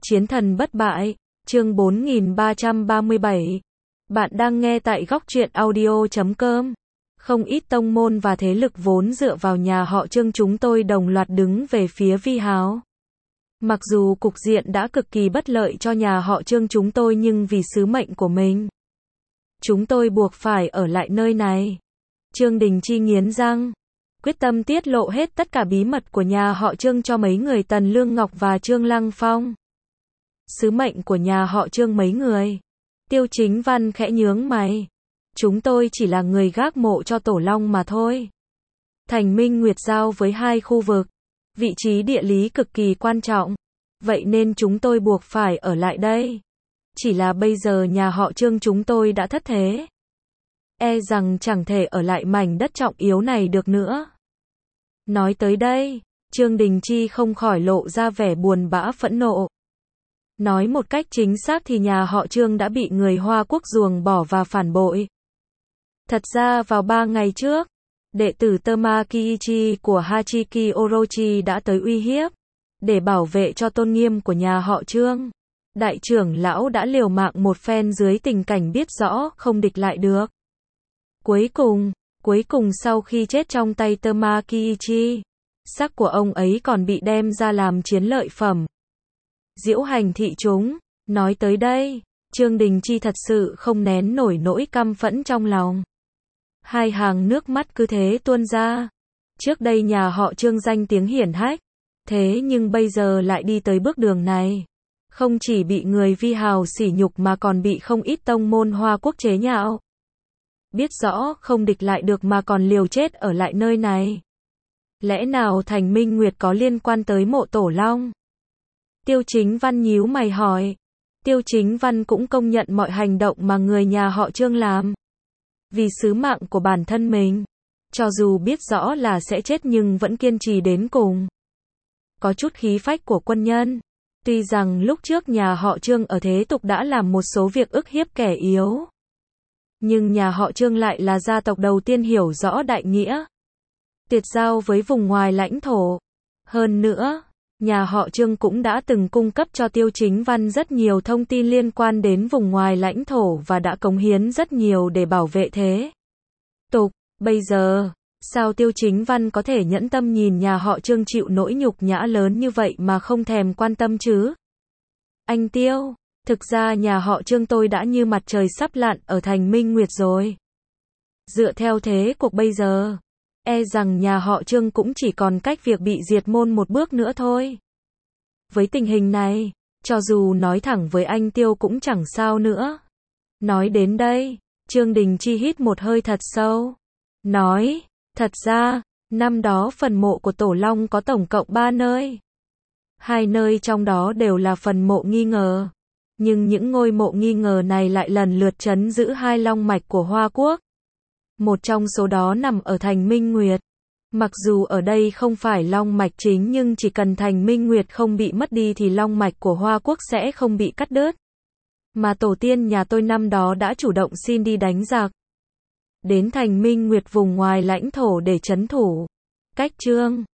Chiến thần bất bại, chương 4337. Bạn đang nghe tại góc truyện audio.com. Không ít tông môn và thế lực vốn dựa vào nhà họ Trương chúng tôi đồng loạt đứng về phía Vi Háo. Mặc dù cục diện đã cực kỳ bất lợi cho nhà họ Trương chúng tôi nhưng vì sứ mệnh của mình, chúng tôi buộc phải ở lại nơi này. Trương Đình Chi nghiến răng, quyết tâm tiết lộ hết tất cả bí mật của nhà họ Trương cho mấy người Tần Lương Ngọc và Trương Lăng Phong. Sứ mệnh của nhà họ Trương mấy người? Tiêu Chính Văn khẽ nhướng mày. Chúng tôi chỉ là người gác mộ cho Tổ Long mà thôi. Thành Minh Nguyệt giao với hai khu vực, vị trí địa lý cực kỳ quan trọng. Vậy nên chúng tôi buộc phải ở lại đây. Chỉ là bây giờ nhà họ Trương chúng tôi đã thất thế. E rằng chẳng thể ở lại mảnh đất trọng yếu này được nữa. Nói tới đây, Trương Đình Chi không khỏi lộ ra vẻ buồn bã phẫn nộ. Nói một cách chính xác thì nhà họ Trương đã bị người Hoa Quốc ruồng bỏ và phản bội. Thật ra vào 3 ngày trước, đệ tử Tama Kiichi của Hachiki Orochi đã tới uy hiếp. Để bảo vệ cho tôn nghiêm của nhà họ Trương, đại trưởng lão đã liều mạng một phen dưới tình cảnh biết rõ không địch lại được. Cuối cùng sau khi chết trong tay Tama Kiichi, xác của ông ấy còn bị đem ra làm chiến lợi phẩm. Diễu hành thị chúng. Nói tới đây, Trương Đình Chi thật sự không nén nổi nỗi căm phẫn trong lòng. Hai hàng nước mắt cứ thế tuôn ra. Trước đây nhà họ Trương danh tiếng hiển hách, thế nhưng bây giờ lại đi tới bước đường này. Không chỉ bị người Vi Hào sỉ nhục mà còn bị không ít tông môn Hoa Quốc chế nhạo. Biết rõ không địch lại được mà còn liều chết ở lại nơi này. Lẽ nào Thành Minh Nguyệt có liên quan tới mộ Tổ Long? Tiêu Chính Văn nhíu mày hỏi. Tiêu Chính Văn cũng công nhận mọi hành động mà người nhà họ Trương làm. Vì sứ mạng của bản thân mình, cho dù biết rõ là sẽ chết nhưng vẫn kiên trì đến cùng. Có chút khí phách của quân nhân. Tuy rằng lúc trước nhà họ Trương ở thế tục đã làm một số việc ức hiếp kẻ yếu, nhưng nhà họ Trương lại là gia tộc đầu tiên hiểu rõ đại nghĩa tuyệt giao với vùng ngoài lãnh thổ. Hơn nữa, nhà họ Trương cũng đã từng cung cấp cho Tiêu Chính Văn rất nhiều thông tin liên quan đến vùng ngoài lãnh thổ và đã cống hiến rất nhiều để bảo vệ thế tục. Bây giờ, sao Tiêu Chính Văn có thể nhẫn tâm nhìn nhà họ Trương chịu nỗi nhục nhã lớn như vậy mà không thèm quan tâm chứ? Anh Tiêu, thực ra nhà họ Trương tôi đã như mặt trời sắp lặn ở Thành Minh Nguyệt rồi. Dựa theo thế cuộc bây giờ, e rằng nhà họ Trương cũng chỉ còn cách việc bị diệt môn một bước nữa thôi. Với tình hình này, cho dù nói thẳng với anh Tiêu cũng chẳng sao nữa. Nói đến đây, Trương Đình Chi hít một hơi thật sâu. Nói, thật ra, năm đó phần mộ của Tổ Long có tổng cộng 3 nơi. 2 nơi trong đó đều là phần mộ nghi ngờ. Nhưng những ngôi mộ nghi ngờ này lại lần lượt trấn giữ 2 long mạch của Hoa Quốc. Một trong số đó nằm ở Thành Minh Nguyệt. Mặc dù ở đây không phải long mạch chính nhưng chỉ cần Thành Minh Nguyệt không bị mất đi thì long mạch của Hoa Quốc sẽ không bị cắt đứt. Mà tổ tiên nhà tôi năm đó đã chủ động xin đi đánh giặc đến Thành Minh Nguyệt vùng ngoài lãnh thổ để trấn thủ. Cách Trương